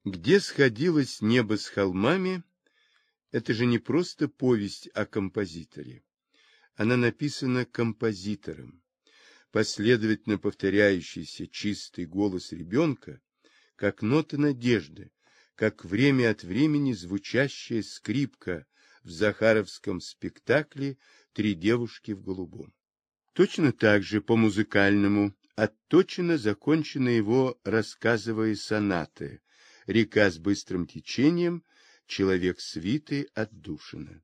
Где сходилось небо с холмами, это же не просто повесть о композиторе. Она написана композитором. Последовательно повторяющийся чистый голос ребенка, как нота надежды, как время от времени звучащая скрипка в захаровском спектакле «Три девушки в голубом». Точно так же по-музыкальному отточено закончены его рассказовые сонаты «Река с быстрым течением», «Человек свиты» отдушина.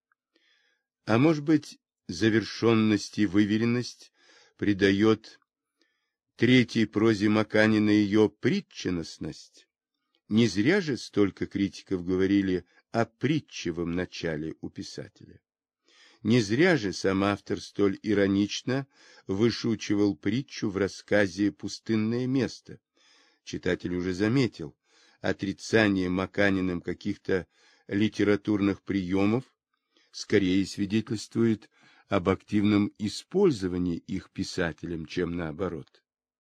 А может быть, завершенность и выверенность придает третьей прозе Маканина ее притченностность. Не зря же столько критиков говорили о притчевом начале у писателя. Не зря же сам автор столь иронично вышучивал притчу в рассказе «Пустынное место». Читатель уже заметил, отрицание Маканиным каких-то литературных приемов скорее свидетельствует об активном использовании их писателем, чем наоборот.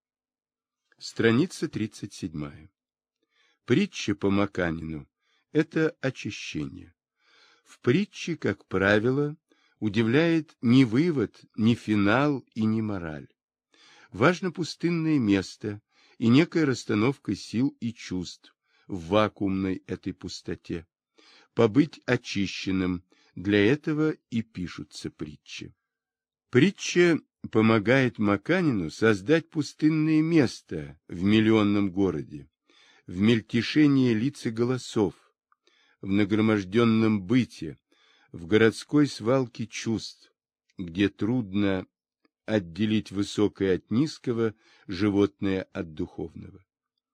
Страница 37. Притча по Маканину – это очищение. В притче, как правило, удивляет не вывод, не финал и не мораль. Важно пустынное место и некая расстановка сил и чувств в вакуумной этой пустоте. Побыть очищенным – для этого и пишутся притчи. Притча помогает Маканину создать пустынное место в миллионном городе, в мельтешении лиц и голосов, в нагроможденном быте, в городской свалке чувств, где трудно отделить высокое от низкого, животное от духовного.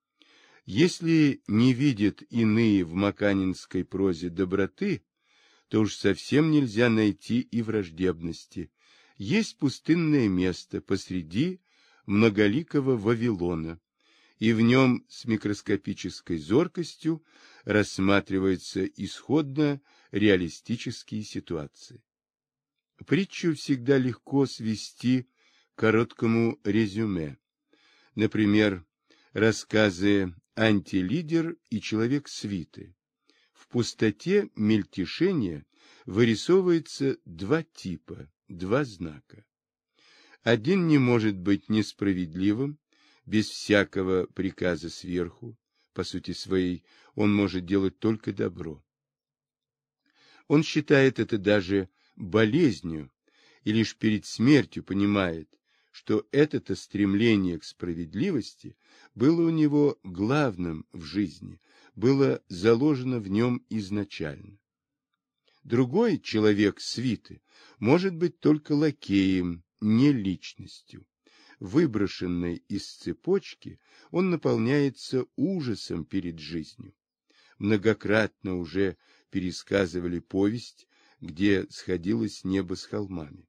Если не видят иные в маканинской прозе доброты, то уж совсем нельзя найти и враждебности. Есть пустынное место посреди многоликого Вавилона, и в нем с микроскопической зоркостью рассматриваются исходно реалистические ситуации. Притчу всегда легко свести к короткому резюме. Например, рассказы «Антилидер» и «Человек свиты». В пустоте мельтешения вырисовывается два типа, два знака. Один не может быть несправедливым, без всякого приказа сверху, по сути своей он может делать только добро. Он считает это даже болезнью и лишь перед смертью понимает, что это-то стремление к справедливости было у него главным в жизни, было заложено в нем изначально. Другой человек свиты может быть только лакеем, не личностью. Выброшенный из цепочки, он наполняется ужасом перед жизнью. Многократно уже пересказывали повесть, где сходилось небо с холмами.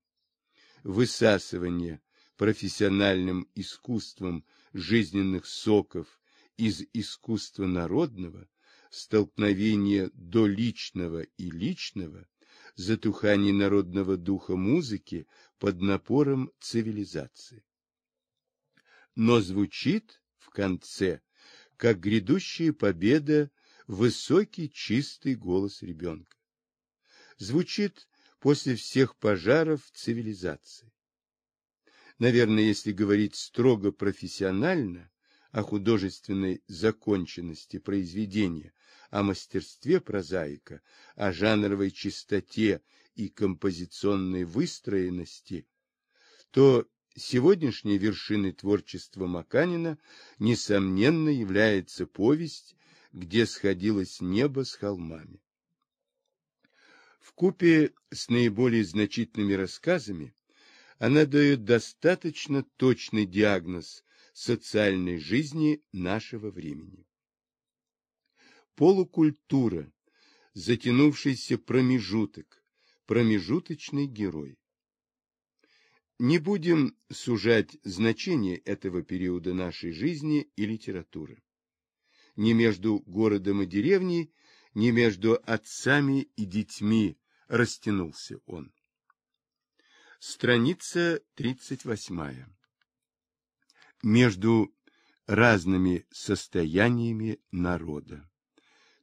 Высасывание профессиональным искусством жизненных соков из искусства народного, столкновение доличного и личного, затухание народного духа музыки под напором цивилизации. Но звучит в конце, как грядущая победа, высокий чистый голос ребенка. Звучит после всех пожаров цивилизации. Наверное, если говорить строго профессионально о художественной законченности произведения, о мастерстве прозаика, о жанровой чистоте и композиционной выстроенности, то сегодняшней вершиной творчества Маканина, несомненно, является повесть, где сходилось небо с холмами. Вкупе с наиболее значительными рассказами она дает достаточно точный диагноз социальной жизни нашего времени. Полукультура, затянувшийся промежуток, промежуточный герой. Не будем сужать значение этого периода нашей жизни и литературы. Ни между городом и деревней, ни между отцами и детьми растянулся он. Страница 38. Между разными состояниями народа.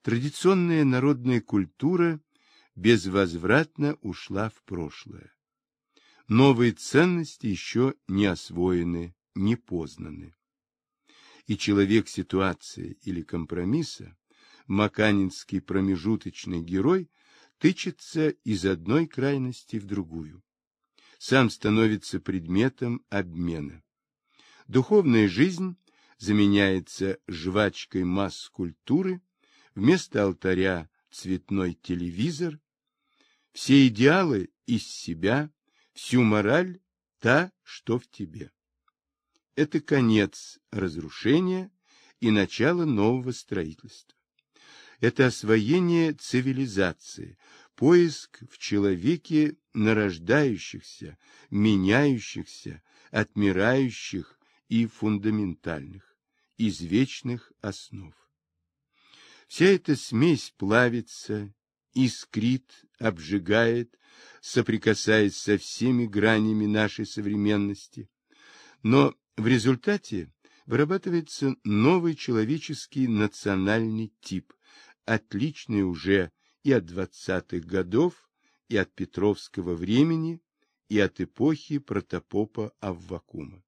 Традиционная народная культура безвозвратно ушла в прошлое. Новые ценности еще не освоены, не познаны. И человек ситуации или компромисса, маканинский промежуточный герой, тычется из одной крайности в другую. Сам становится предметом обмена. Духовная жизнь заменяется жвачкой масс культуры, вместо алтаря цветной телевизор, все идеалы из себя, всю мораль та, что в тебе. Это конец разрушения и начало нового строительства. Это освоение цивилизации, поиск в человеке нарождающихся, меняющихся, отмирающих и фундаментальных, извечных основ. Вся эта смесь плавится, искрит, обжигает, соприкасаясь со всеми гранями нашей современности, но в результате вырабатывается новый человеческий национальный тип, отличный уже и от 20-х годов, и от Петровского времени, и от эпохи протопопа Аввакума.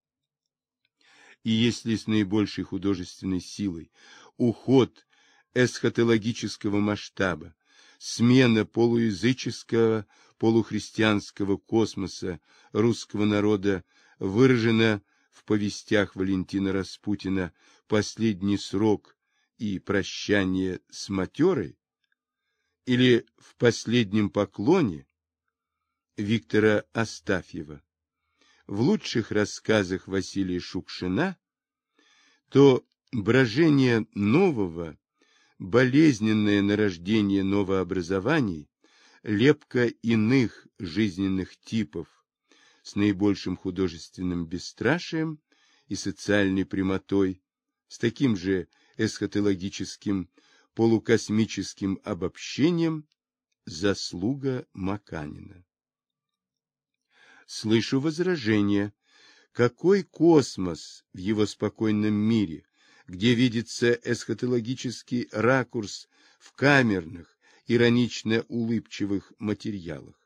И если с наибольшей художественной силой уход эсхатологического масштаба, смена полуязыческого, полухристианского космоса русского народа выражена в повестях Валентина Распутина «Последний срок» и «Прощание с матерой», или в «Последнем поклоне» Виктора Астафьева, в лучших рассказах Василия Шукшина, то брожение нового, болезненное нарождение новообразований, лепка иных жизненных типов с наибольшим художественным бесстрашием и социальной прямотой, с таким же эсхатологическим, полукосмическим обобщением, заслуга Маканина. Слышу возражение: какой космос в его спокойном мире, где видится эсхатологический ракурс в камерных, иронично-улыбчивых материалах?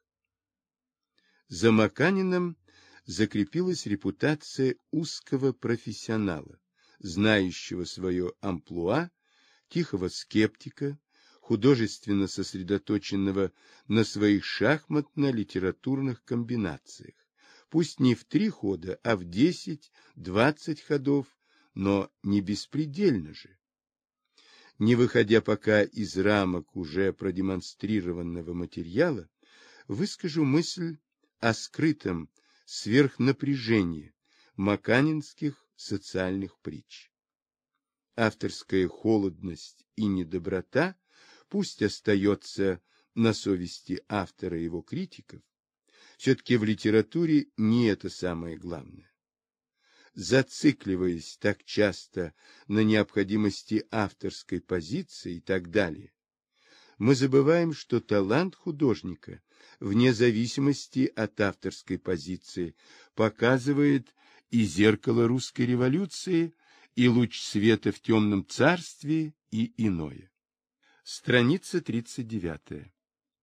За Маканиным закрепилась репутация узкого профессионала, знающего свое амплуа, тихого скептика, художественно сосредоточенного на своих шахматно-литературных комбинациях, пусть не в 3 хода, а в 10-20 ходов, но не беспредельно же. Не выходя пока из рамок уже продемонстрированного материала, выскажу мысль о скрытом сверхнапряжении маканинских социальных притч. Авторская холодность и недоброта пусть остается на совести автора и его критиков, все-таки в литературе не это самое главное. Зацикливаясь так часто на необходимости авторской позиции и так далее, мы забываем, что талант художника, вне зависимости от авторской позиции, показывает и зеркало русской революции, и луч света в темном царстве, и иное. Страница 39.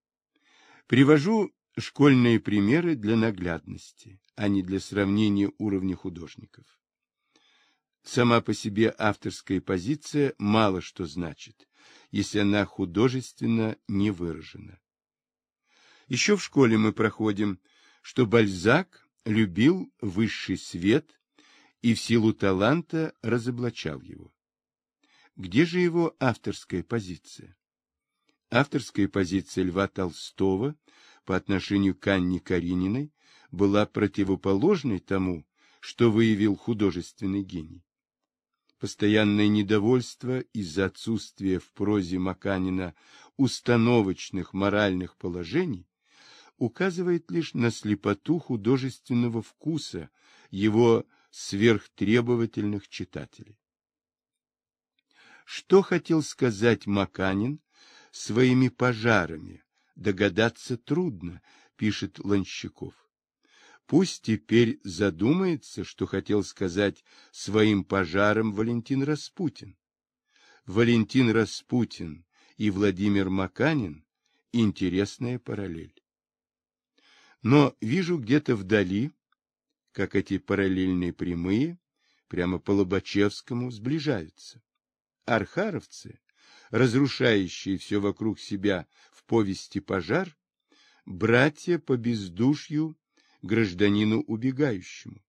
Привожу школьные примеры для наглядности, а не для сравнения уровня художников. Сама по себе авторская позиция мало что значит, если она художественно не выражена. Еще в школе мы проходим, что Бальзак любил высший свет и в силу таланта разоблачал его. Где же его авторская позиция? Авторская позиция Льва Толстого по отношению к Анне Карениной была противоположной тому, что выявил художественный гений. Постоянное недовольство из-за отсутствия в прозе Маканина установочных моральных положений указывает лишь на слепоту художественного вкуса его сверхтребовательных читателей. Что хотел сказать Маканин своими пожарами, догадаться трудно, пишет Ланщиков. Пусть теперь задумается, что хотел сказать своим пожаром Валентин Распутин. Валентин Распутин и Владимир Маканин – интересная параллель. Но вижу где-то вдали, как эти параллельные прямые, прямо по Лобачевскому, сближаются. Архаровцы, разрушающие все вокруг себя в повести «Пожар», братья по бездушью гражданину убегающему.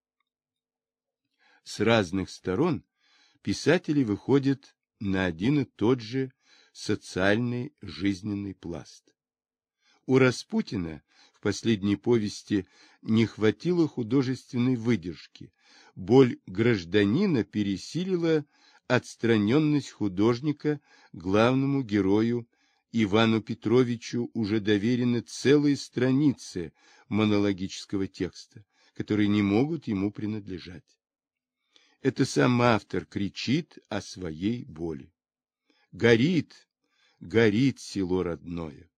С разных сторон писатели выходят на один и тот же социальный жизненный пласт. У Распутина в последней повести не хватило художественной выдержки. Боль гражданина пересилила отстраненность художника. Главному герою Ивану Петровичу уже доверены целые страницы монологического текста, которые не могут ему принадлежать. Это сам автор кричит о своей боли. Горит, горит село родное.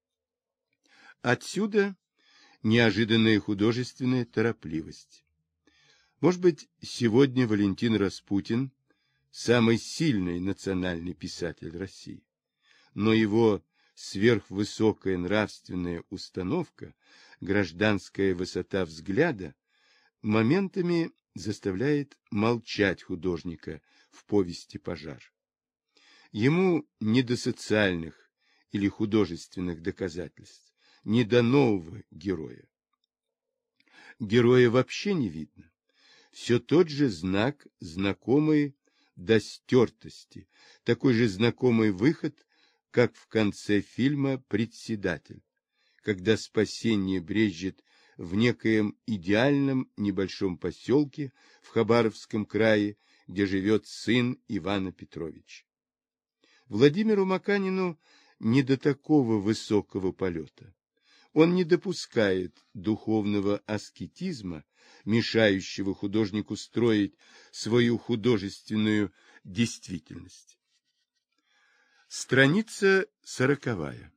Отсюда неожиданная художественная торопливость. Может быть, сегодня Валентин Распутин – самый сильный национальный писатель России, но его сверхвысокая нравственная установка, гражданская высота взгляда моментами заставляет молчать художника в повести «Пожар». Ему не до социальных или художественных доказательств, не до нового героя. Героя вообще не видно. Все тот же знак знакомой до стертости, такой же знакомый выход, как в конце фильма «Председатель», когда спасение брезжит в некоем идеальном небольшом поселке в Хабаровском крае, где живет сын Ивана Петровича. Владимиру Маканину не до такого высокого полета. Он не допускает духовного аскетизма, мешающего художнику строить свою художественную действительность. Страница 40.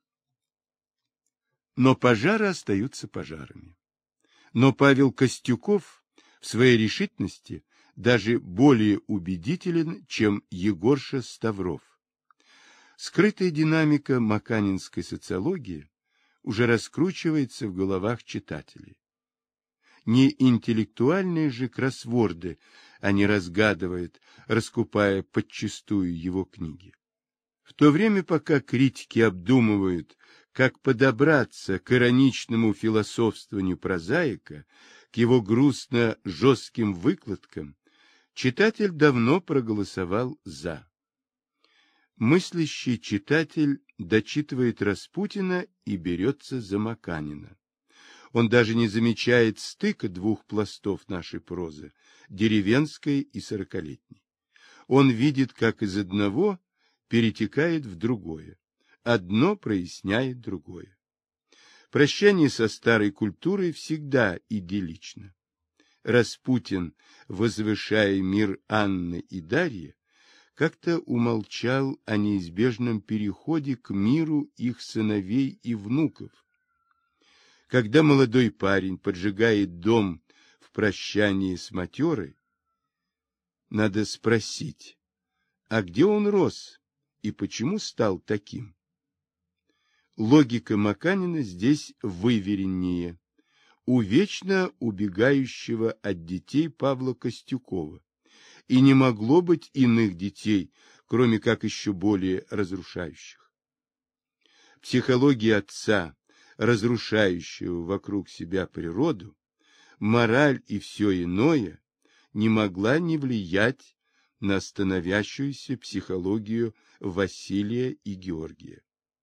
Но пожары остаются пожарами. Но Павел Костюков в своей решительности даже более убедителен, чем Егорша Ставров. Скрытая динамика маканинской социологии уже раскручивается в головах читателей. Не интеллектуальные же кроссворды они разгадывают, раскупая подчистую его книги. В то время, пока критики обдумывают, как подобраться к ироничному философствованию прозаика, к его грустно-жестким выкладкам, читатель давно проголосовал «за». Мыслящий читатель дочитывает Распутина и берется за Маканина. Он даже не замечает стыка двух пластов нашей прозы, деревенской и сорокалетней. Он видит, как из одного перетекает в другое. Одно проясняет другое. Прощание со старой культурой всегда идиллично. Распутин, возвышая мир Анны и Дарьи, как-то умолчал о неизбежном переходе к миру их сыновей и внуков. Когда молодой парень поджигает дом в прощании с матерой, надо спросить, а где он рос и почему стал таким? Логика Маканина здесь вывереннее. У вечно убегающего от детей Павла Костюкова. И не могло быть иных детей, кроме как еще более разрушающих. Психология отца, разрушающего вокруг себя природу, мораль и все иное, не могла не влиять на становящуюся психологию Василия и Георгия.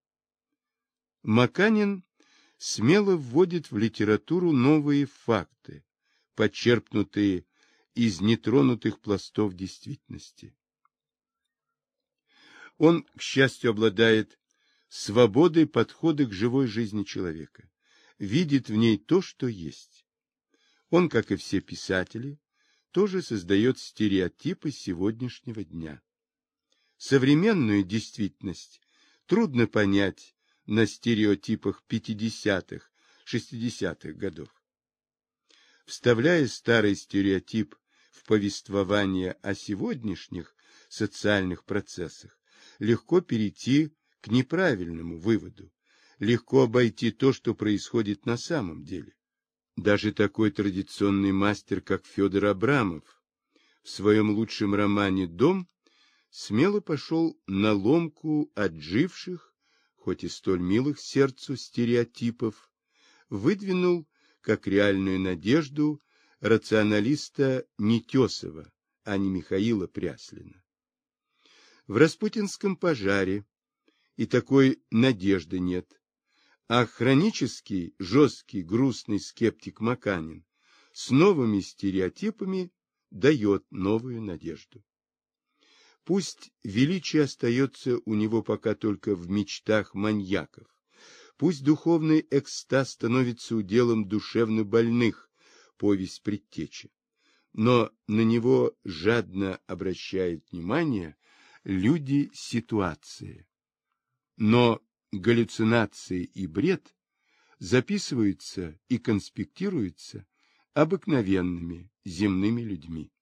Маканин смело вводит в литературу новые факты, почерпнутые из нетронутых пластов действительности. Он, к счастью, обладает свободой подхода к живой жизни человека, видит в ней то, что есть. Он, как и все писатели, тоже создает стереотипы сегодняшнего дня. Современную действительность трудно понять на стереотипах 50-х, 60-х годов. Вставляя старый стереотип в повествование о сегодняшних социальных процессах, легко перейти к неправильному выводу, легко обойти то, что происходит на самом деле. Даже такой традиционный мастер, как Федор Абрамов, в своем лучшем романе «Дом» смело пошел на ломку отживших, хоть и столь милых сердцу, стереотипов, выдвинул как реальную надежду рационалиста Нетесова, а не Михаила Пряслина. В «Распутинском пожаре» и такой надежды нет, а хронический, жесткий, грустный скептик Маканин с новыми стереотипами дает новую надежду. Пусть величие остается у него пока только в мечтах маньяков, пусть духовный экстаз становится уделом душевно больных, повесть предтечи, но на него жадно обращают внимание люди ситуации. Но галлюцинации и бред записываются и конспектируются обыкновенными земными людьми.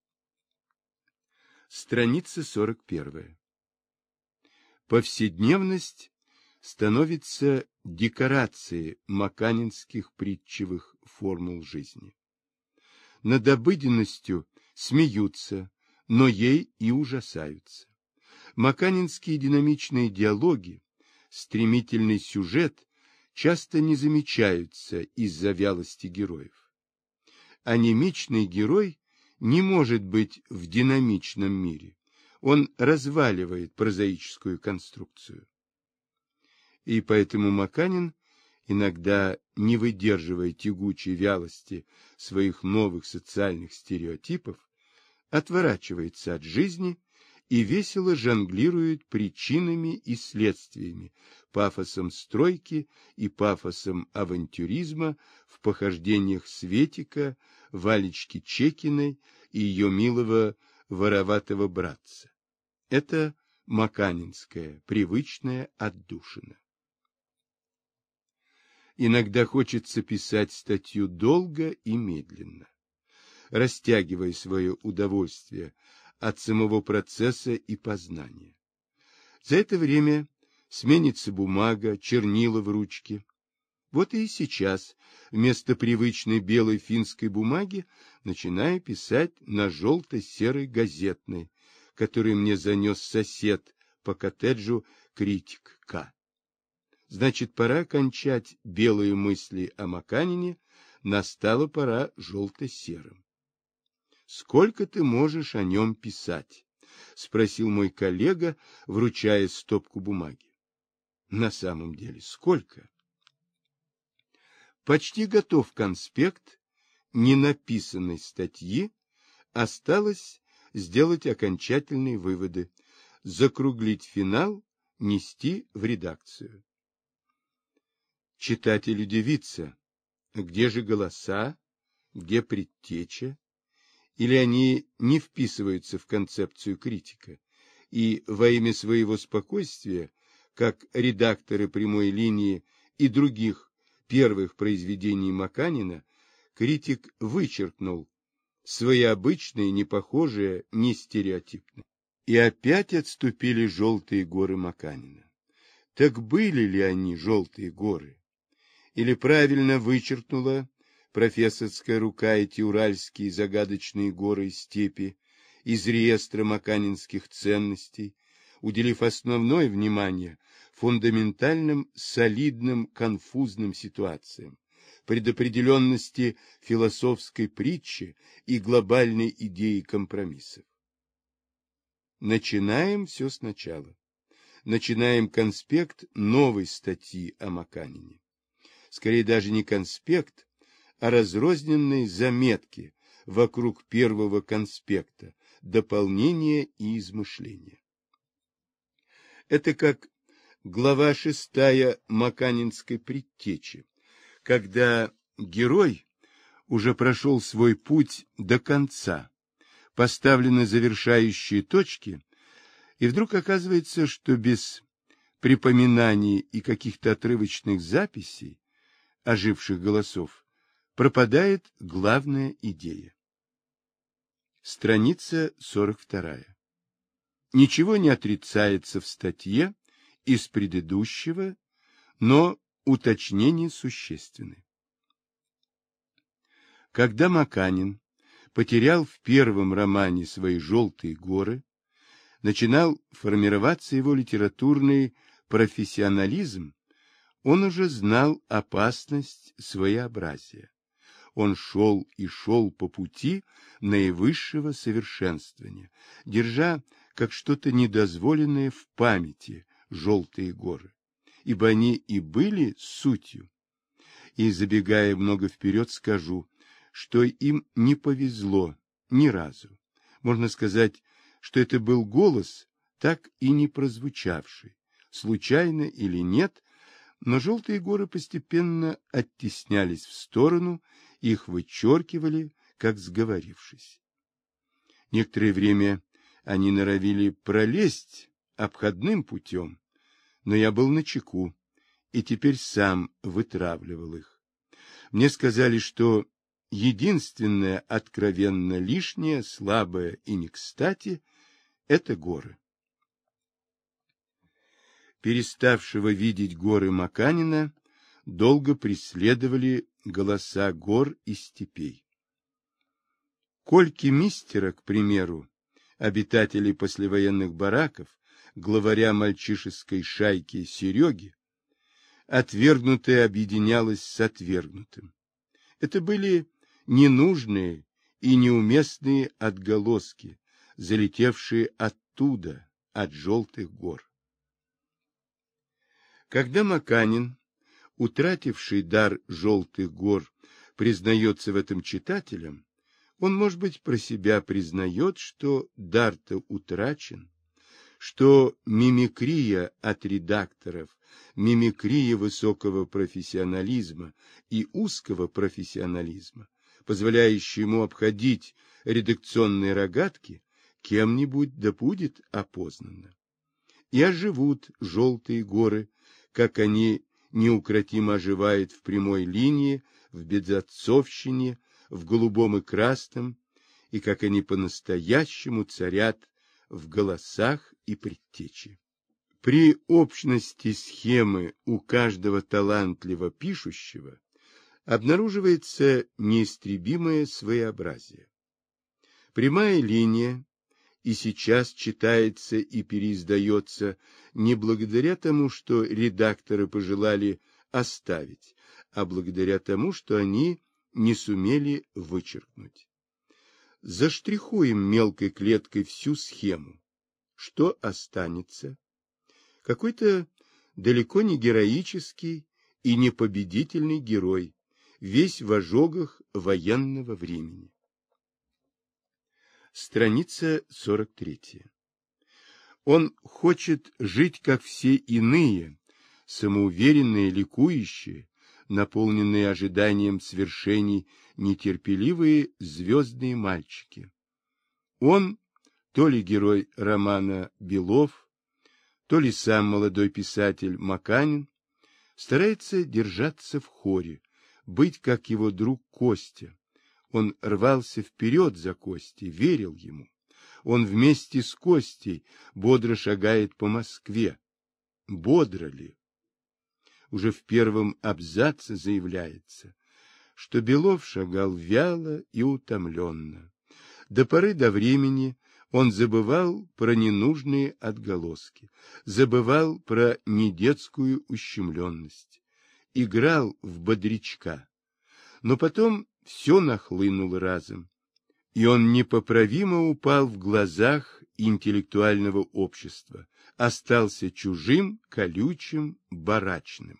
Страница 41. Повседневность становится декорацией маканинских притчевых формул жизни. Над обыденностью смеются, но ей и ужасаются. Маканинские динамичные диалоги, стремительный сюжет часто не замечаются из-за вялости героев. Анемичный герой не может быть в динамичном мире. Он разваливает прозаическую конструкцию. И поэтому Маканин, иногда не выдерживая тягучей вялости своих новых социальных стереотипов, отворачивается от жизни и весело жонглирует причинами и следствиями, пафосом стройки и пафосом авантюризма в похождениях Светика, Валечки Чекиной и ее милого вороватого братца. Это маканинская, привычная отдушина. Иногда хочется писать статью долго и медленно, растягивая свое удовольствие от самого процесса и познания. За это время сменится бумага, чернила в ручке. Вот и сейчас вместо привычной белой финской бумаги начинаю писать на желто-серой газетной, которую мне занес сосед по коттеджу критик К. Значит, пора кончать белые мысли о Маканине, настала пора желто-серым. «Сколько ты можешь о нем писать?» — спросил мой коллега, вручая стопку бумаги. «На самом деле, сколько?» Почти готов конспект ненаписанной статьи, осталось сделать окончательные выводы, закруглить финал, нести в редакцию. Читатель удивится, где же голоса, где предтеча, или они не вписываются в концепцию критика, и во имя своего спокойствия, как редакторы «Прямой линии» и других первых произведений Маканина, критик вычеркнул свои обычные, непохожие, не стереотипные. И опять отступили желтые горы Маканина. Так были ли они желтые горы? Или правильно вычеркнула профессорская рука эти уральские загадочные горы и степи из реестра маканинских ценностей, уделив основное внимание фундаментальным, солидным, конфузным ситуациям, предопределенности философской притчи и глобальной идеи компромиссов. Начинаем все сначала. Начинаем конспект новой статьи о Маканине. Скорее даже не конспект, а разрозненные заметки вокруг первого конспекта, дополнения и измышления. Это как глава 6 маканинской предтечи, когда герой уже прошел свой путь до конца, поставлены завершающие точки, и вдруг оказывается, что без припоминаний и каких-то отрывочных записей оживших голосов пропадает главная идея. Страница 42. Ничего не отрицается в статье из предыдущего, но уточнения существенны. Когда Маканин потерял в первом романе свои «Желтые горы», начинал формироваться его литературный профессионализм, он уже знал опасность своеобразия. Он шел и шел по пути наивысшего совершенствования, держа как что-то недозволенное в памяти «Желтые горы», ибо они и были сутью. И, забегая много вперед, скажу, что им не повезло ни разу. Можно сказать, что это был голос, так и не прозвучавший, случайно или нет, но «Желтые горы» постепенно оттеснялись в сторону, их вычеркивали, как сговорившись. Некоторое время они норовили пролезть обходным путем, но я был начеку и теперь сам вытравливал их. Мне сказали, что единственное откровенно лишнее, слабое и не кстати — это горы. Переставшего видеть горы Маканина долго преследовали голоса гор и степей. Кольки Мистера, к примеру, обитателей послевоенных бараков, главаря мальчишеской шайки Сереги, отвергнутое объединялось с отвергнутым. Это были ненужные и неуместные отголоски, залетевшие оттуда, от «Желтых гор». Когда Маканин, утративший дар «Желтых гор», признается в этом читателям, он, может быть, про себя признает, что дар-то утрачен, что мимикрия от редакторов, мимикрия высокого профессионализма и узкого профессионализма, позволяющая ему обходить редакционные рогатки, кем-нибудь да будет опознана. И оживут «Желтые горы», как они неукротимо оживают в прямой линии, в безотцовщине, в голубом и красном, и как они по-настоящему царят в голосах и предтече. При общности схемы у каждого талантливо пишущего обнаруживается неистребимое своеобразие. Прямая линия и сейчас читается и переиздается не благодаря тому, что редакторы пожелали оставить, а благодаря тому, что они не сумели вычеркнуть. Заштрихуем мелкой клеткой всю схему. Что останется? Какой-то далеко не героический и не победительный герой, весь в ожогах военного времени. Страница 43. Он хочет жить, как все иные, самоуверенные, ликующие, наполненные ожиданием свершений нетерпеливые звездные мальчики. Он то ли герой романа Белов, то ли сам молодой писатель Маканин, старается держаться в хоре, быть как его друг Костя. Он рвался вперед за Костей, верил ему. Он вместе с Костей бодро шагает по Москве. Бодро ли? Уже в первом абзаце заявляется, что Белов шагал вяло и утомленно. До поры до времени он забывал про ненужные отголоски, забывал про недетскую ущемленность, играл в бодрячка. Но потом все нахлынуло разом, и он непоправимо упал в глазах интеллектуального общества, остался чужим, колючим, барачным.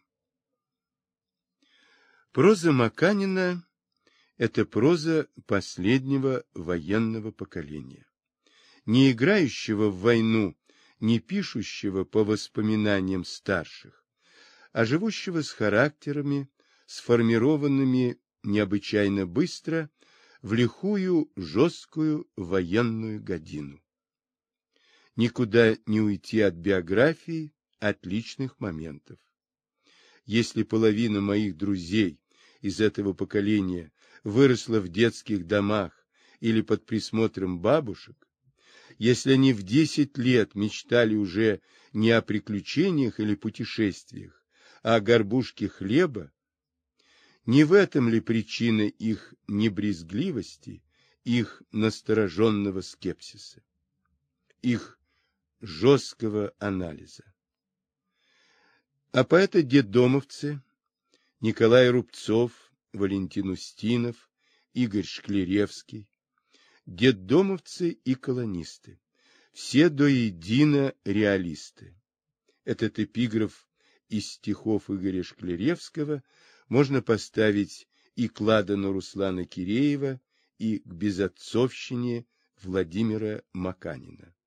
Проза Маканина – это проза последнего военного поколения, не играющего в войну, не пишущего по воспоминаниям старших, а живущего с характерами, сформированными необычайно быстро в лихую, жесткую военную годину. Никуда не уйти от биографии, от личных моментов. Если половина моих друзей из этого поколения выросла в детских домах или под присмотром бабушек, если они в 10 лет мечтали уже не о приключениях или путешествиях, а о горбушке хлеба, не в этом ли причина их небрезгливости, их настороженного скепсиса, их жесткого анализа? А поэты-детдомовцы Николай Рубцов, Валентин Устинов, Игорь Шклеревский, детдомовцы и колонисты, все до едино реалисты. Этот эпиграф из стихов Игоря Шклеревского можно поставить и к Ладану Руслана Киреева, и к безотцовщине Владимира Маканина.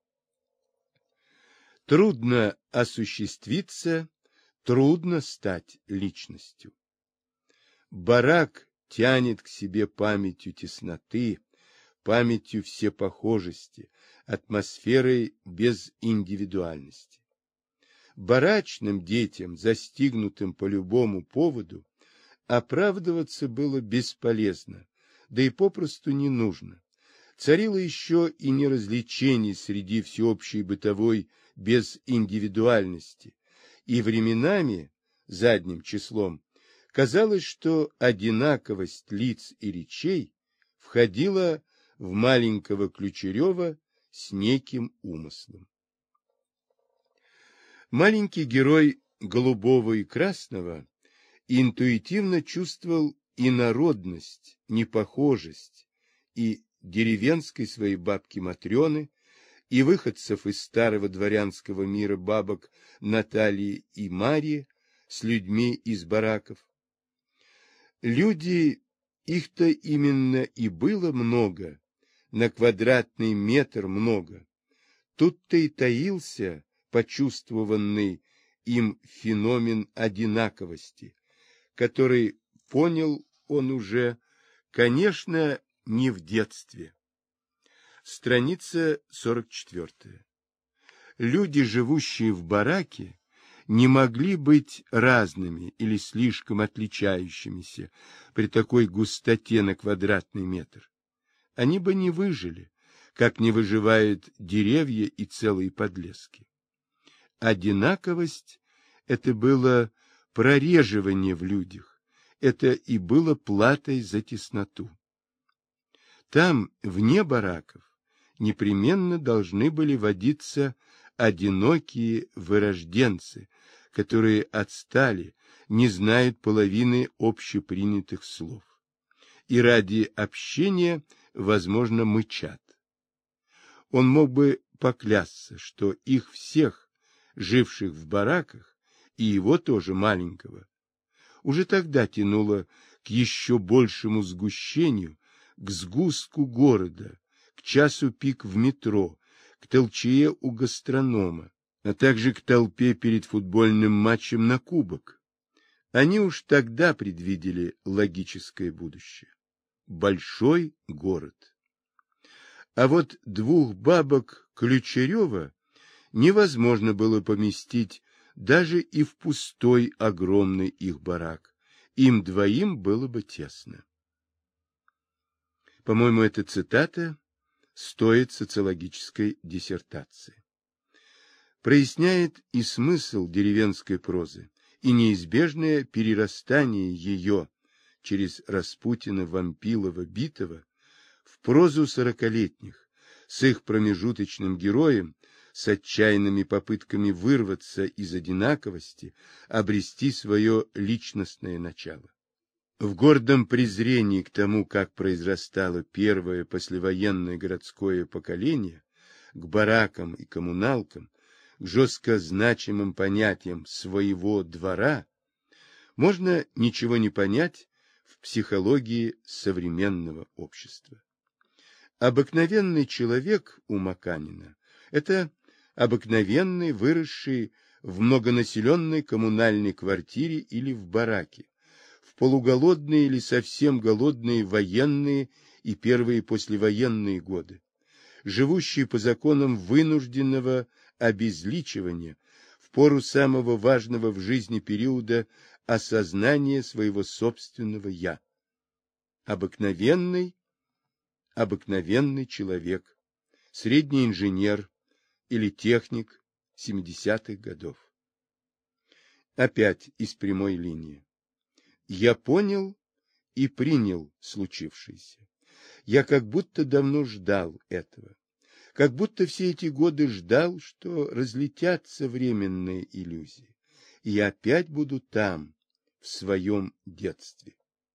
Трудно осуществиться, трудно стать личностью. Барак тянет к себе памятью тесноты, памятью всепохожести, атмосферой безиндивидуальности. Барачным детям, застигнутым по любому поводу, оправдываться было бесполезно, да и попросту не нужно. Царило еще и неразличение среди всеобщей бытовой безиндивидуальности, и временами, задним числом, казалось, что одинаковость лиц и речей входила в маленького Ключерева с неким умыслом. Маленький герой Голубого и Красного интуитивно чувствовал и народность, непохожесть, и деревенской своей бабки Матрёны, и выходцев из старого дворянского мира бабок Натальи и Марии с людьми из бараков. Люди, их-то именно и было много, на квадратный метр много. Тут-то и таился почувствованный им феномен одинаковости, который понял он уже, конечно, не в детстве. Страница 44. Люди, живущие в бараке, не могли быть разными или слишком отличающимися при такой густоте на квадратный метр. Они бы не выжили, как не выживают деревья и целые подлески. Одинаковость — это было прореживание в людях, это и было платой за тесноту. Там, вне бараков, непременно должны были водиться одинокие вырожденцы, которые отстали, не знают половины общепринятых слов. И ради общения, возможно, мычат. Он мог бы поклясться, что их всех, живших в бараках, и его тоже маленького, уже тогда тянуло к еще большему сгущению, к сгустку города, к часу пик в метро, к толчее у гастронома, а также к толпе перед футбольным матчем на кубок. Они уж тогда предвидели логическое будущее. Большой город. А вот двух бабок Ключерева невозможно было поместить даже и в пустой огромный их барак. Им двоим было бы тесно. По-моему, эта цитата стоит социологической диссертации. Проясняет и смысл деревенской прозы, и неизбежное перерастание ее через Распутина, Вампилова, Битова в прозу сорокалетних, с их промежуточным героем, с отчаянными попытками вырваться из одинаковости, обрести свое личностное начало. В гордом презрении к тому, как произрастало первое послевоенное городское поколение, к баракам и коммуналкам, к жестко значимым понятиям своего двора, можно ничего не понять в психологии современного общества. Обыкновенный человек у Маканина – это обыкновенный, выросший в многонаселенной коммунальной квартире или в бараке, в полуголодные или совсем голодные военные и первые послевоенные годы, живущий по законам вынужденного обезличивания в пору самого важного в жизни периода осознания своего собственного «я». Обыкновенный человек, средний инженер или техник 70-х годов. Опять из прямой линии. Я понял и принял случившееся. Я как будто давно ждал этого. Как будто все эти годы ждал, что разлетятся временные иллюзии. И я опять буду там, в своем детстве.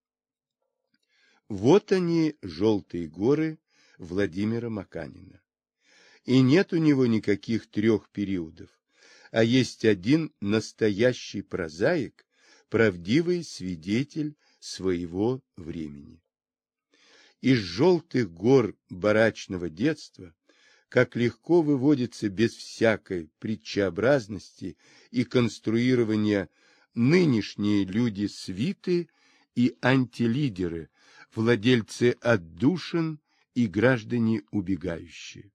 Вот они, желтые горы Владимира Маканина. И нет у него никаких 3 периодов, а есть один настоящий прозаик, правдивый свидетель своего времени. Из желтых гор барачного детства как легко выводится без всякой притчеобразности и конструирования нынешние люди-свиты и антилидеры, владельцы отдушин и граждане убегающие.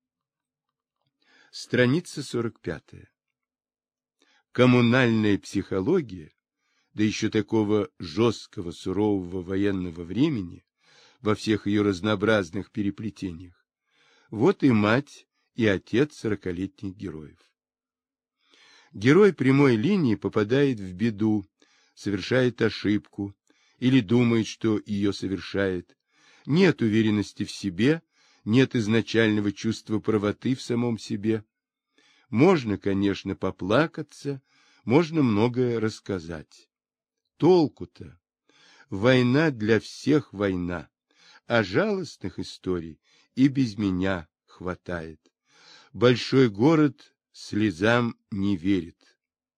Страница 45. Коммунальная психология, да еще такого жесткого, сурового военного времени, во всех ее разнообразных переплетениях, вот и мать, и отец 40-летних героев. Герой прямой линии попадает в беду, совершает ошибку или думает, что ее совершает. Нет уверенности в себе, нет изначального чувства правоты в самом себе. Можно, конечно, поплакаться, можно многое рассказать. Толку-то? Война для всех война, а жалостных историй и без меня хватает. Большой город слезам не верит.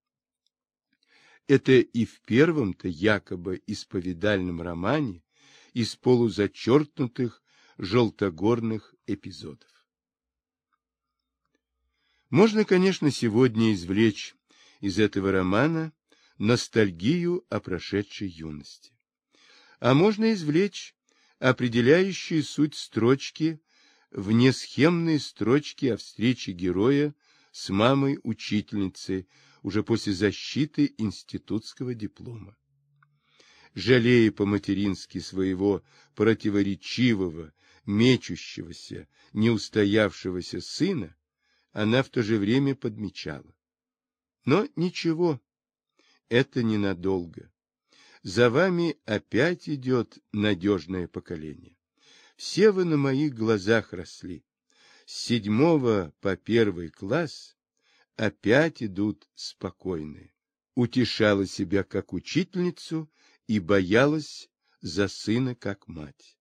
Это и в первом-то якобы исповедальном романе из полузачеркнутых желтогорных эпизодов. Можно, конечно, сегодня извлечь из этого романа ностальгию о прошедшей юности. А можно извлечь определяющие суть строчки, внесхемные строчки о встрече героя с мамой-учительницей уже после защиты институтского диплома. Жалея по-матерински своего противоречивого, мечущегося, неустоявшегося сына, она в то же время подмечала. Но ничего, это ненадолго. За вами опять идет надежное поколение. Все вы на моих глазах росли. С 7 по 1 класс опять идут спокойные. Утешала себя как учительницу и боялась за сына как мать.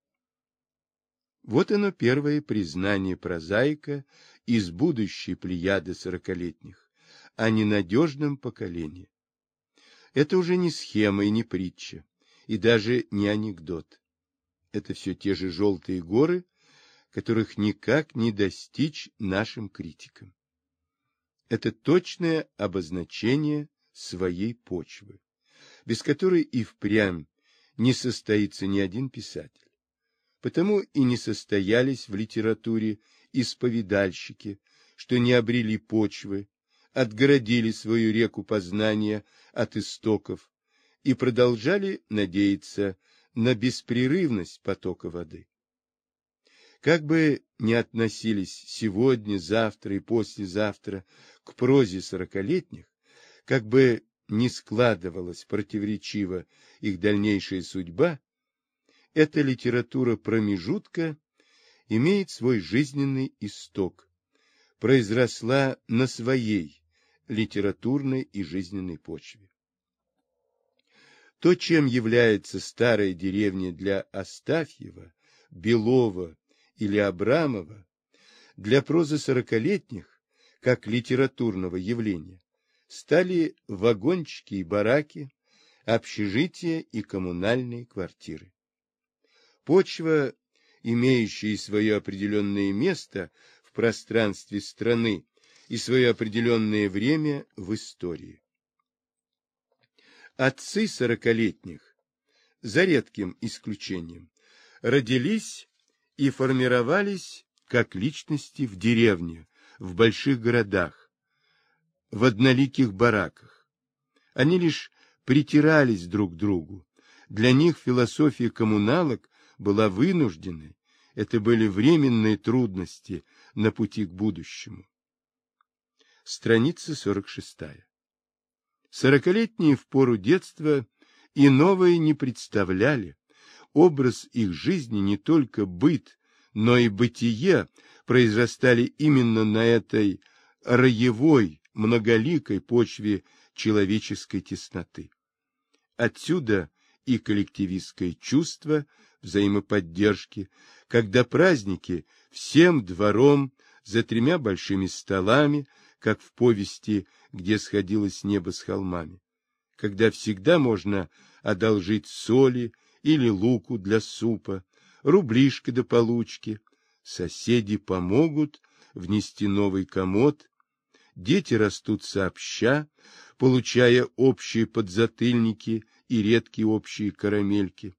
Вот оно первое признание прозаика из будущей плеяды 40-летних о ненадежном поколении. Это уже не схема и не притча, и даже не анекдот. Это все те же желтые горы, которых никак не достичь нашим критикам. Это точное обозначение своей почвы, без которой и впрямь не состоится ни один писатель. Потому и не состоялись в литературе исповедальщики, что не обрели почвы, отгородили свою реку познания от истоков и продолжали надеяться на беспрерывность потока воды. Как бы ни относились сегодня, завтра и послезавтра к прозе 40-летних, как бы ни складывалась противоречиво их дальнейшая судьба, эта литература промежутка имеет свой жизненный исток, произросла на своей литературной и жизненной почве. То, чем является старая деревня для Астафьева, Белова или Абрамова, для прозы 40-летних, как литературного явления, стали вагончики и бараки, общежития и коммунальные квартиры. Почва, имеющая свое определенное место в пространстве страны и свое определенное время в истории. Отцы 40-летних, за редким исключением, родились и формировались как личности в деревне, в больших городах, в одноликих бараках. Они лишь притирались друг к другу. Для них философия коммуналок была вынужденной. Это были временные трудности, на пути к будущему. Страница 46. Сорокалетние в пору детства иного и не представляли. Образ их жизни, не только быт, но и бытие произрастали именно на этой роевой, многоликой почве человеческой тесноты. Отсюда и коллективистское чувство взаимоподдержки, когда праздники всем двором за 3 большими столами, как в повести, где сходилось небо с холмами, когда всегда можно одолжить соли или луку для супа, рублишко до получки, соседи помогут внести новый комод, дети растут сообща, получая общие подзатыльники и редкие общие карамельки.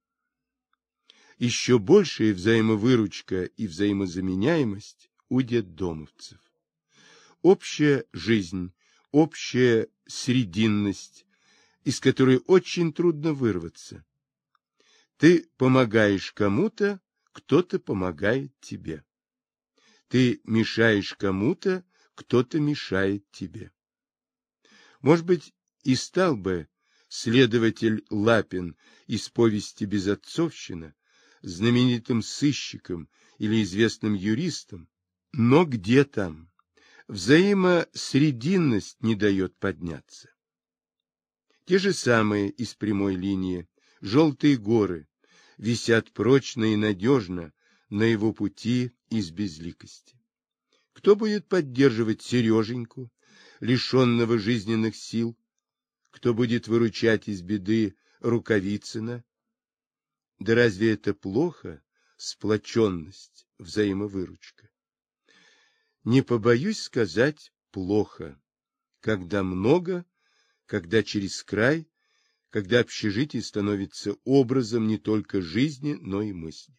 Еще большая взаимовыручка и взаимозаменяемость у детдомовцев. Общая жизнь, общая срединность, из которой очень трудно вырваться. Ты помогаешь кому-то, кто-то помогает тебе. Ты мешаешь кому-то, кто-то мешает тебе. Может быть, и стал бы следователь Лапин из повести «Безотцовщина» знаменитым сыщиком или известным юристом, но где там? Взаимосрединность не дает подняться. Те же самые из прямой линии желтые горы висят прочно и надежно на его пути из безликости. Кто будет поддерживать Сереженьку, лишенного жизненных сил? Кто будет выручать из беды Рукавицына? Да разве это плохо, сплоченность, взаимовыручка? Не побоюсь сказать плохо, когда много, когда через край, когда общежитие становится образом не только жизни, но и мысли.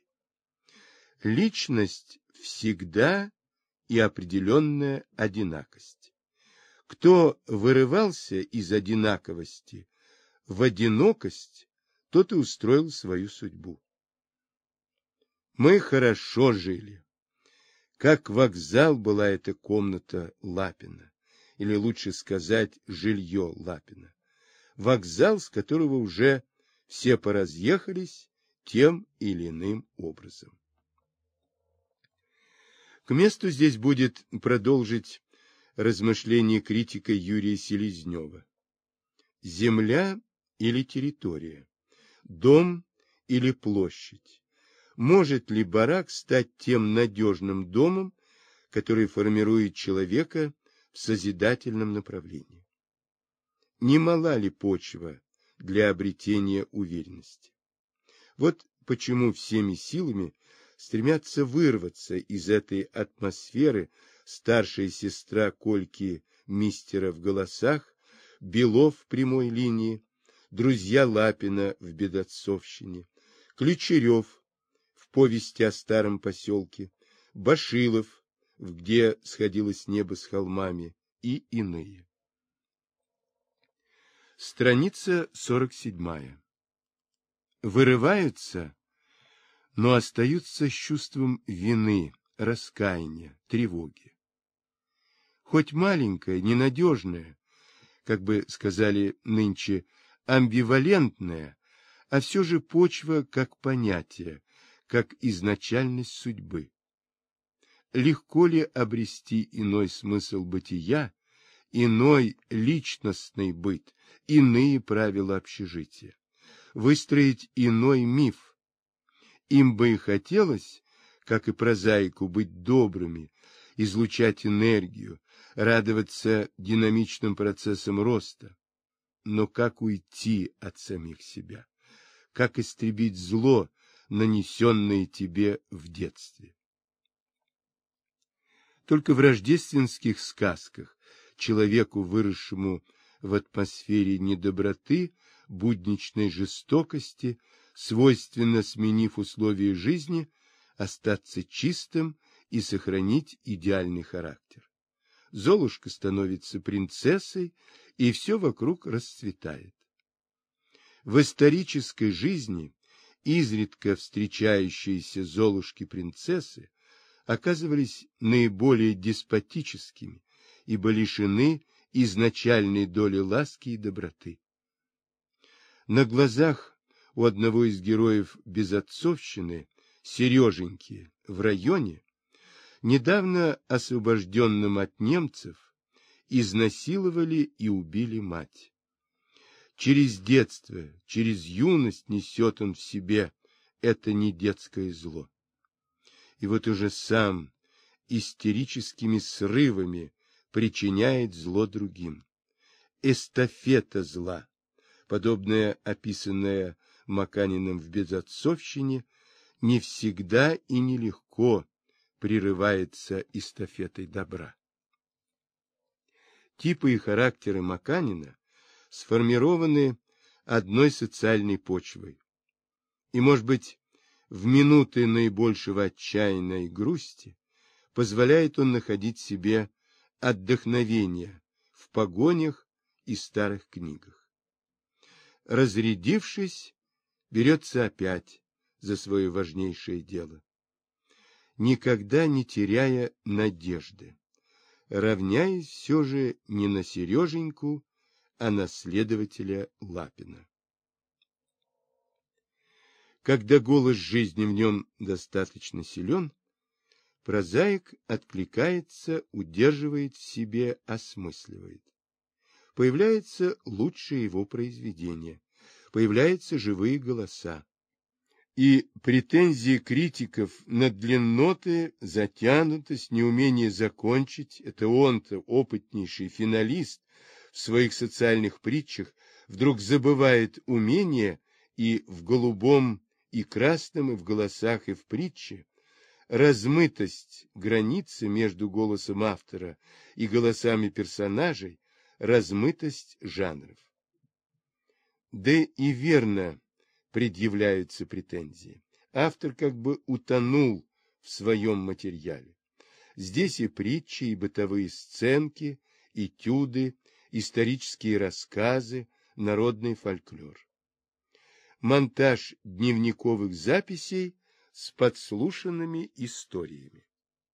Личность всегда и определенная одинакость. Кто вырывался из одинаковости в одинокость, тот и устроил свою судьбу. Мы хорошо жили. Как вокзал была эта комната Лапина, или лучше сказать, жилье Лапина. Вокзал, с которого уже все поразъехались тем или иным образом. К месту здесь будет продолжить размышление критика Юрия Селезнева. Земля или территория? Дом или площадь? Может ли барак стать тем надежным домом, который формирует человека в созидательном направлении? Немала ли почва для обретения уверенности? Вот почему всеми силами стремятся вырваться из этой атмосферы старшая сестра Кольки Мистера в голосах, Белов в прямой линии, друзья Лапина в Бедотцовщине, Ключерев в повести о старом поселке, Башилов, где сходилось небо с холмами, и иные. Страница 47. Вырываются, но остаются с чувством вины, раскаяния, тревоги. Хоть маленькая, ненадежная, как бы сказали нынче, амбивалентная, а все же почва как понятие, как изначальность судьбы. Легко ли обрести иной смысл бытия, иной личностный быт, иные правила общежития, выстроить иной миф? Им бы и хотелось, как и прозаику, быть добрыми, излучать энергию, радоваться динамичным процессам роста. Но как уйти от самих себя? Как истребить зло, нанесенное тебе в детстве? Только в рождественских сказках человеку, выросшему в атмосфере недоброты, будничной жестокости, свойственно, сменив условия жизни, остаться чистым и сохранить идеальный характер. Золушка становится принцессой, и все вокруг расцветает. В исторической жизни изредка встречающиеся Золушки-принцессы оказывались наиболее деспотическими, ибо лишены изначальной доли ласки и доброты. На глазах у одного из героев безотцовщины, Сереженьки, в районе, недавно освобожденным от немцев, изнасиловали и убили мать. Через детство, через юность несет он в себе это недетское зло. И вот уже сам истерическими срывами причиняет зло другим. Эстафета зла, подобная описанная Маканиным в «Безотцовщине», не всегда и нелегко прерывается эстафетой добра. Типы и характеры Маканина сформированы одной социальной почвой. И, может быть, в минуты наибольшего отчаяния и грусти позволяет он находить себе отдохновение в погонях и старых книгах. Разрядившись, берется опять за свое важнейшее дело, никогда не теряя надежды, равняясь все же не на Сереженьку, а на следователя Лапина. Когда голос жизни в нем достаточно силен, прозаик откликается, удерживает в себе, осмысливает. Появляется лучшее его произведение, появляются живые голоса. И претензии критиков на длинноты, затянутость, неумение закончить, это он-то, опытнейший финалист, в своих социальных притчах вдруг забывает умение и в голубом, и красном, и в голосах, и в притче, размытость границы между голосом автора и голосами персонажей, размытость жанров. Да и верно предъявляются претензии. Автор как бы утонул в своем материале. Здесь и притчи, и бытовые сценки, этюды, исторические рассказы, народный фольклор. Монтаж дневниковых записей с подслушанными историями.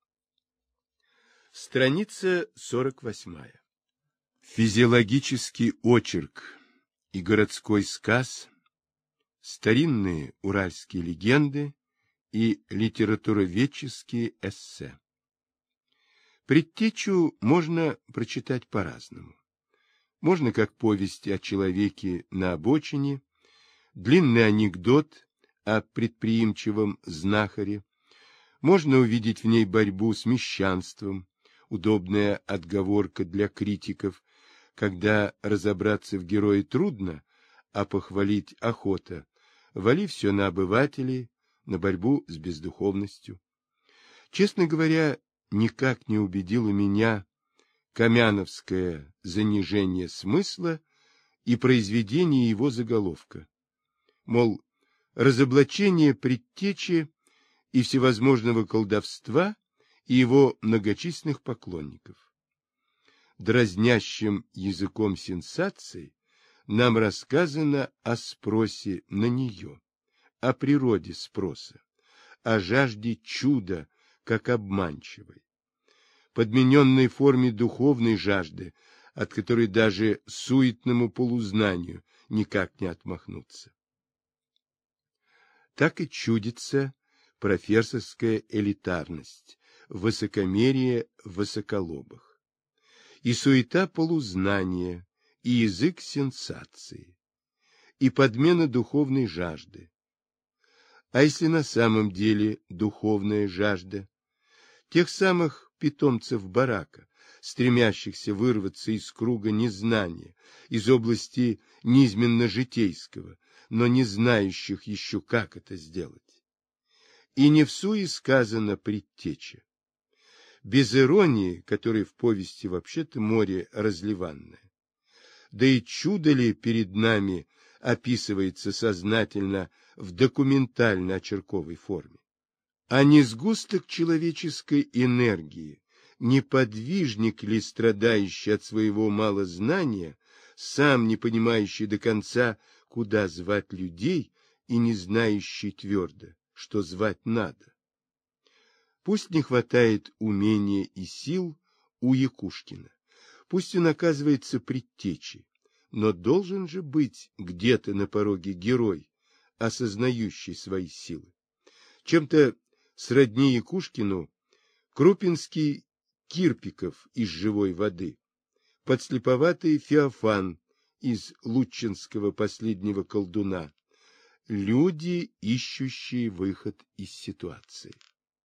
Страница 48. Физиологический очерк и городской сказ, старинные уральские легенды и литературоведческие эссе. Предтечу можно прочитать по-разному. Можно как повесть о человеке на обочине, длинный анекдот о предприимчивом знахаре, можно увидеть в ней борьбу с мещанством, удобная отговорка для критиков, когда разобраться в герое трудно, а похвалить охота, вали все на обывателей, на борьбу с бездуховностью. Честно говоря, никак не убедило меня камяновское занижение смысла и произведение его заголовка. Мол, разоблачение предтечи и всевозможного колдовства и его многочисленных поклонников. Дразнящим языком сенсаций нам рассказано о спросе на нее, о природе спроса, о жажде чуда, как обманчивой, подмененной форме духовной жажды, от которой даже суетному полузнанию никак не отмахнуться. Так и чудится профессорская элитарность, высокомерие в высоколобых, и суета полузнания, и язык сенсации, и подмена духовной жажды. А если на самом деле духовная жажда? Тех самых питомцев барака, стремящихся вырваться из круга незнания, из области низменно-житейского, но не знающих еще, как это сделать. И не всуе сказано предтеча. Без иронии, которой в повести вообще-то море разливанное. Да и чудо ли перед нами описывается сознательно в документально-очерковой форме? А не сгусток человеческой энергии, не подвижник ли, страдающий от своего малознания, сам не понимающий до конца, куда звать людей, и не знающий твердо, что звать надо? Пусть не хватает умения и сил у Якушкина, пусть он оказывается предтечей, но должен же быть где-то на пороге герой, осознающий свои силы. Чем-то сродни Якушкину крупинский Кирпиков из «Живой воды», подслеповатый Феофан из лутчинского «Последнего колдуна», люди, ищущие выход из ситуации.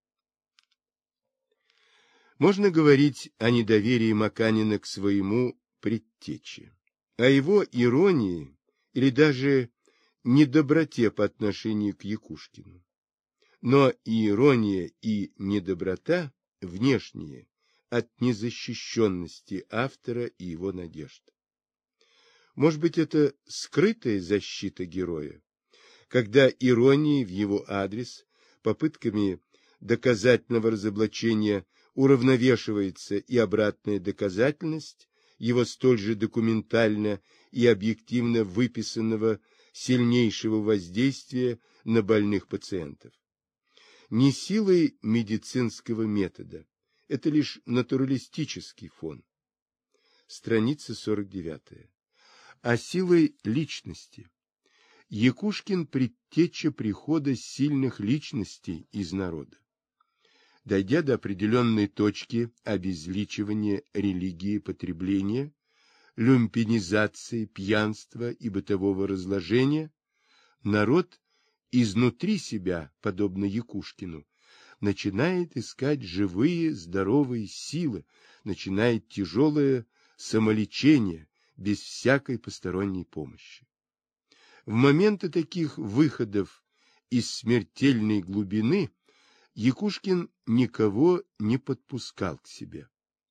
Можно говорить о недоверии Маканина к своему предтече, о его иронии или даже недоброте по отношению к Якушкину. Но и ирония, и недоброта внешние от незащищенности автора и его надежд. Может быть, это скрытая защита героя, когда иронией в его адрес, попытками доказательного разоблачения уравновешивается и обратная доказательность его столь же документально и объективно выписанного сильнейшего воздействия на больных пациентов. Не силой медицинского метода, это лишь натуралистический фон. Страница 49. А силой личности. Якушкин предтеча прихода сильных личностей из народа. Дойдя до определенной точки обезличивания религии потребления, люмпинизации, пьянства и бытового разложения, народ изнутри себя, подобно Якушкину, начинает искать живые, здоровые силы, начинает тяжелое самолечение без всякой посторонней помощи. В моменты таких выходов из смертельной глубины Якушкин никого не подпускал к себе.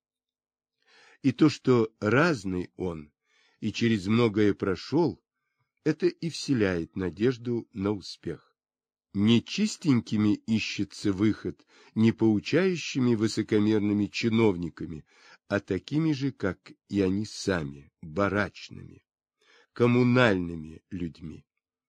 И то, что разный он и через многое прошел, это и вселяет надежду на успех. Не чистенькими ищется выход, не поучающими высокомерными чиновниками, а такими же, как и они сами, барачными, коммунальными людьми.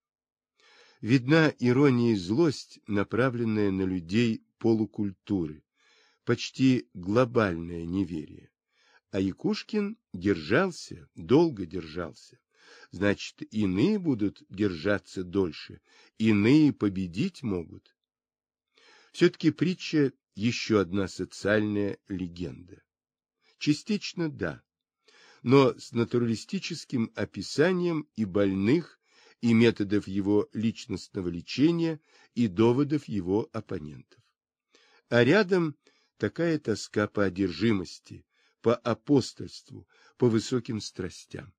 Видна ирония и злость, направленная на людей полукультуры, почти глобальное неверие. А Якушкин держался, долго держался. Значит, иные будут держаться дольше, иные победить могут. Все-таки притча – еще одна социальная легенда. Частично да, но с натуралистическим описанием и больных, и методов его личностного лечения, и доводов его оппонентов. А рядом такая тоска по одержимости, по апостольству, по высоким страстям.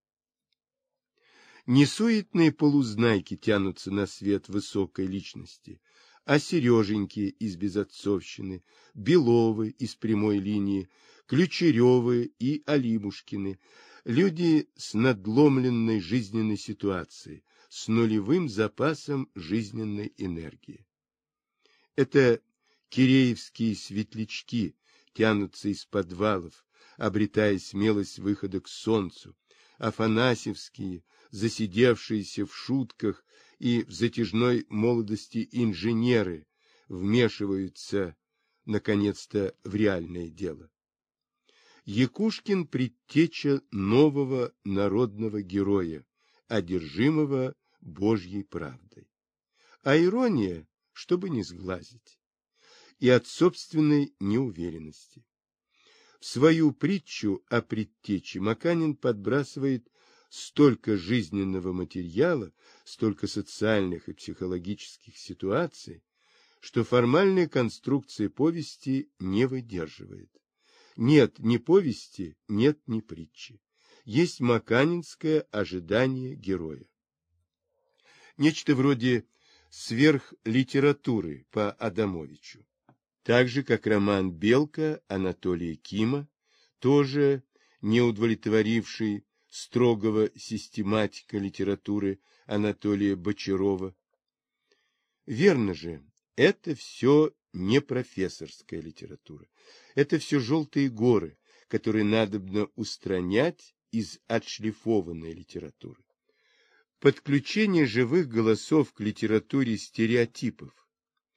Не суетные полузнайки тянутся на свет высокой личности, а Сереженьки из безотцовщины, Беловы из прямой линии, Ключеревы и Алимушкины, люди с надломленной жизненной ситуацией, с нулевым запасом жизненной энергии. Это киреевские светлячки тянутся из подвалов, обретая смелость выхода к солнцу, афанасьевские, засидевшиеся в шутках и в затяжной молодости инженеры вмешиваются, наконец-то, в реальное дело. Якушкин предтеча нового народного героя, одержимого Божьей правдой. А ирония, чтобы не сглазить, и от собственной неуверенности. В свою притчу о предтече Маканин подбрасывает столько жизненного материала, столько социальных и психологических ситуаций, что формальная конструкция повести не выдерживает. Нет ни повести, нет ни притчи. Есть маканинское ожидание героя. Нечто вроде сверхлитературы по Адамовичу. Так же, как роман «Белка» Анатолия Кима, тоже не удовлетворивший строгого систематика литературы Анатолия Бочарова. Верно же, это все не профессорская литература. Это все желтые горы, которые надобно устранять из отшлифованной литературы. Подключение живых голосов к литературе стереотипов.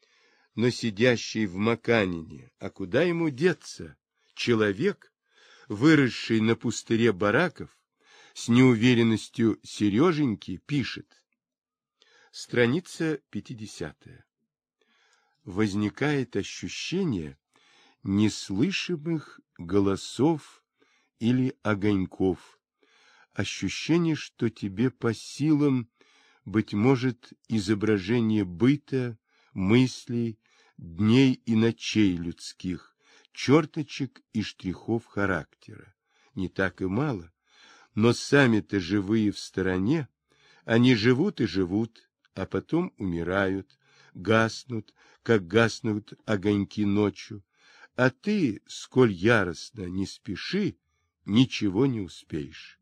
но сидящий в Маканине, а куда ему деться? Человек, выросший на пустыре бараков, с неуверенностью Сереженьки, пишет. Страница 50. Возникает ощущение неслышимых голосов или огоньков, ощущение, что тебе по силам, быть может, изображение быта, мыслей, дней и ночей людских, черточек и штрихов характера. Не так и мало, но сами-то живые в стороне, они живут и живут, а потом умирают, гаснут, как гаснут огоньки ночью, а ты, сколь яростно не спеши, ничего не успеешь.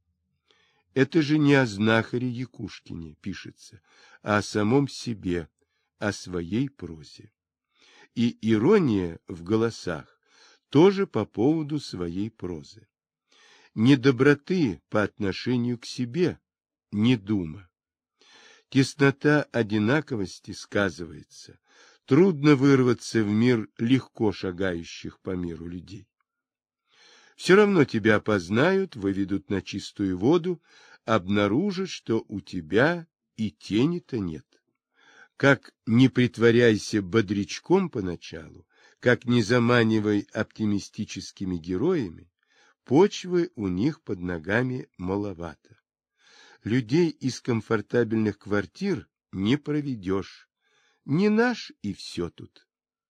Это же не о знахаре Якушкине пишется, а о самом себе, о своей прозе. И ирония в голосах тоже по поводу своей прозы. Не доброты по отношению к себе, не дума. Теснота одинаковости сказывается, трудно вырваться в мир легко шагающих по миру людей. Все равно тебя опознают, выведут на чистую воду, обнаружат, что у тебя и тени-то нет. Как не притворяйся бодрячком поначалу, как не заманивай оптимистическими героями, почвы у них под ногами маловато. Людей из комфортабельных квартир не проведешь. Не наш и все тут.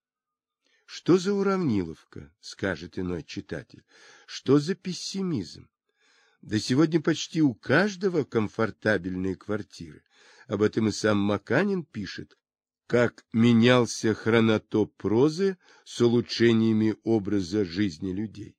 Что за уравниловка, скажет иной читатель, что за пессимизм? Да сегодня почти у каждого комфортабельные квартиры. Об этом и сам Маканин пишет, как менялся хронотоп прозы с улучшениями образа жизни людей.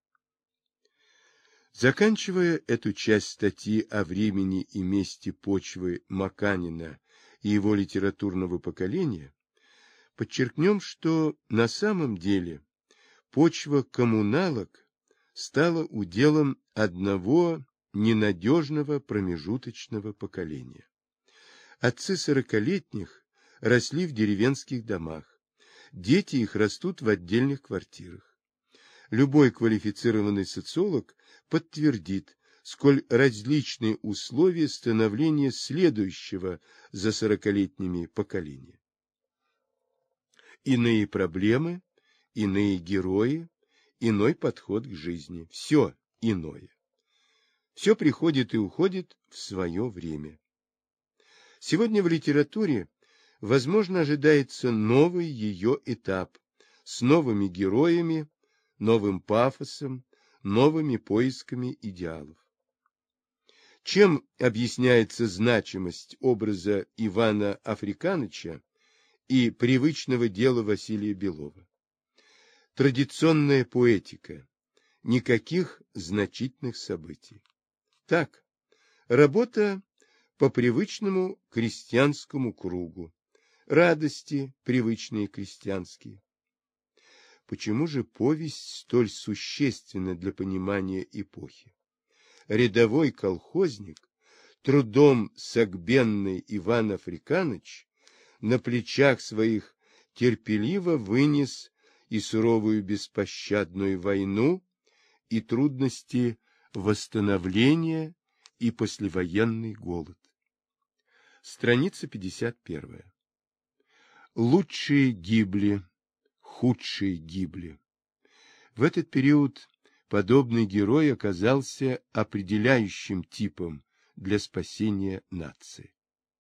Заканчивая эту часть статьи о времени и месте почвы Маканина и его литературного поколения, подчеркнем, что на самом деле почва коммуналок стала уделом одного ненадежного промежуточного поколения. Отцы 40-летних росли в деревенских домах, дети их растут в отдельных квартирах. Любой квалифицированный социолог подтвердит, сколь различны условия становления следующего за 40-летними поколения. Иные проблемы, иные герои, иной подход к жизни. Все иное. Все приходит и уходит в свое время. Сегодня в литературе, возможно, ожидается новый ее этап с новыми героями, новым пафосом, новыми поисками идеалов. Чем объясняется значимость образа Ивана Африканыча и привычного дела Василия Белова? Традиционная поэтика, никаких значительных событий. Так, работа по привычному крестьянскому кругу, радости привычные крестьянские. Почему же повесть столь существенна для понимания эпохи? Рядовой колхозник, трудом согбенный Иван Африканыч, на плечах своих терпеливо вынес и суровую беспощадную войну, и трудности восстановления, и послевоенный голод. Страница 51. Лучшие гибли, худшие гибли. В этот период подобный герой оказался определяющим типом для спасения нации.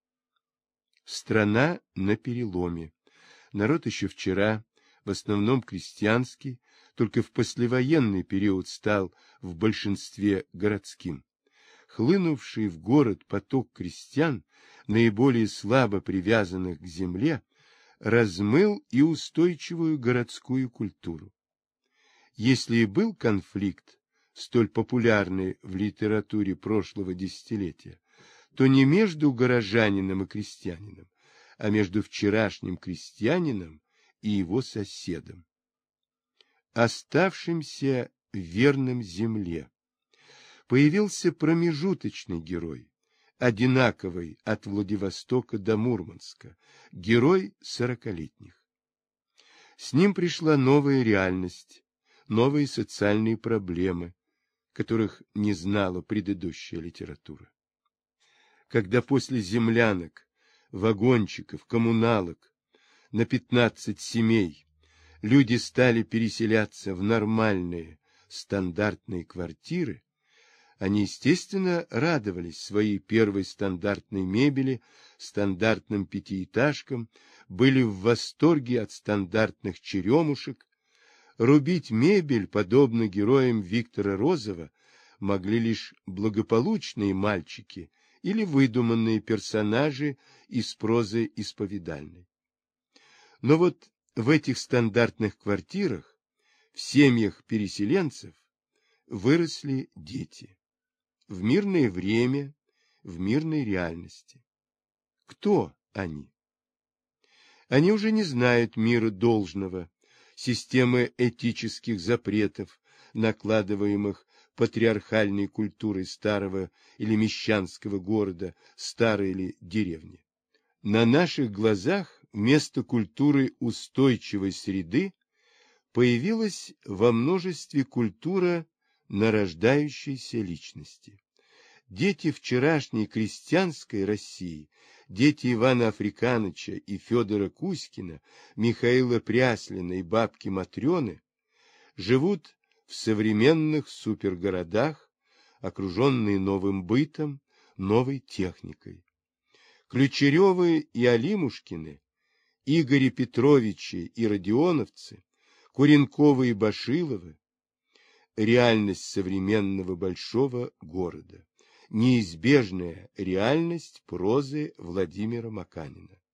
Страна на переломе. Народ еще вчера, в основном крестьянский, только в послевоенный период стал в большинстве городским. Хлынувший в город поток крестьян, наиболее слабо привязанных к земле, размыл и устойчивую городскую культуру. Если и был конфликт, столь популярный в литературе прошлого десятилетия, то не между горожанином и крестьянином, а между вчерашним крестьянином и его соседом. Оставшимся верным земле появился промежуточный герой, одинаковый от Владивостока до Мурманска, герой 40-летних. С ним пришла новая реальность, новые социальные проблемы, которых не знала предыдущая литература. Когда после землянок, вагончиков, коммуналок на 15 семей люди стали переселяться в нормальные, стандартные квартиры, они, естественно, радовались своей первой стандартной мебели, стандартным пятиэтажкам, были в восторге от стандартных черемушек. Рубить мебель, подобно героям Виктора Розова, могли лишь благополучные мальчики или выдуманные персонажи из прозы исповедальной. Но вот в этих стандартных квартирах, в семьях переселенцев, выросли дети. В мирное время, в мирной реальности. Кто они? Они уже не знают мира должного, системы этических запретов, накладываемых патриархальной культурой старого или мещанского города, старой или деревни. На наших глазах вместо культуры устойчивой среды появилась во множестве культура нарождающейся личности. Дети вчерашней крестьянской России, дети Ивана Африканыча и Федора Кузькина, Михаила Пряслина и бабки Матрёны, живут в современных супергородах, окруженные новым бытом, новой техникой. Ключерёвы и Алимушкины, Игори Петровичи и Родионовцы, Куренковы и Башиловы – реальность современного большого города, неизбежная реальность прозы Владимира Маканина.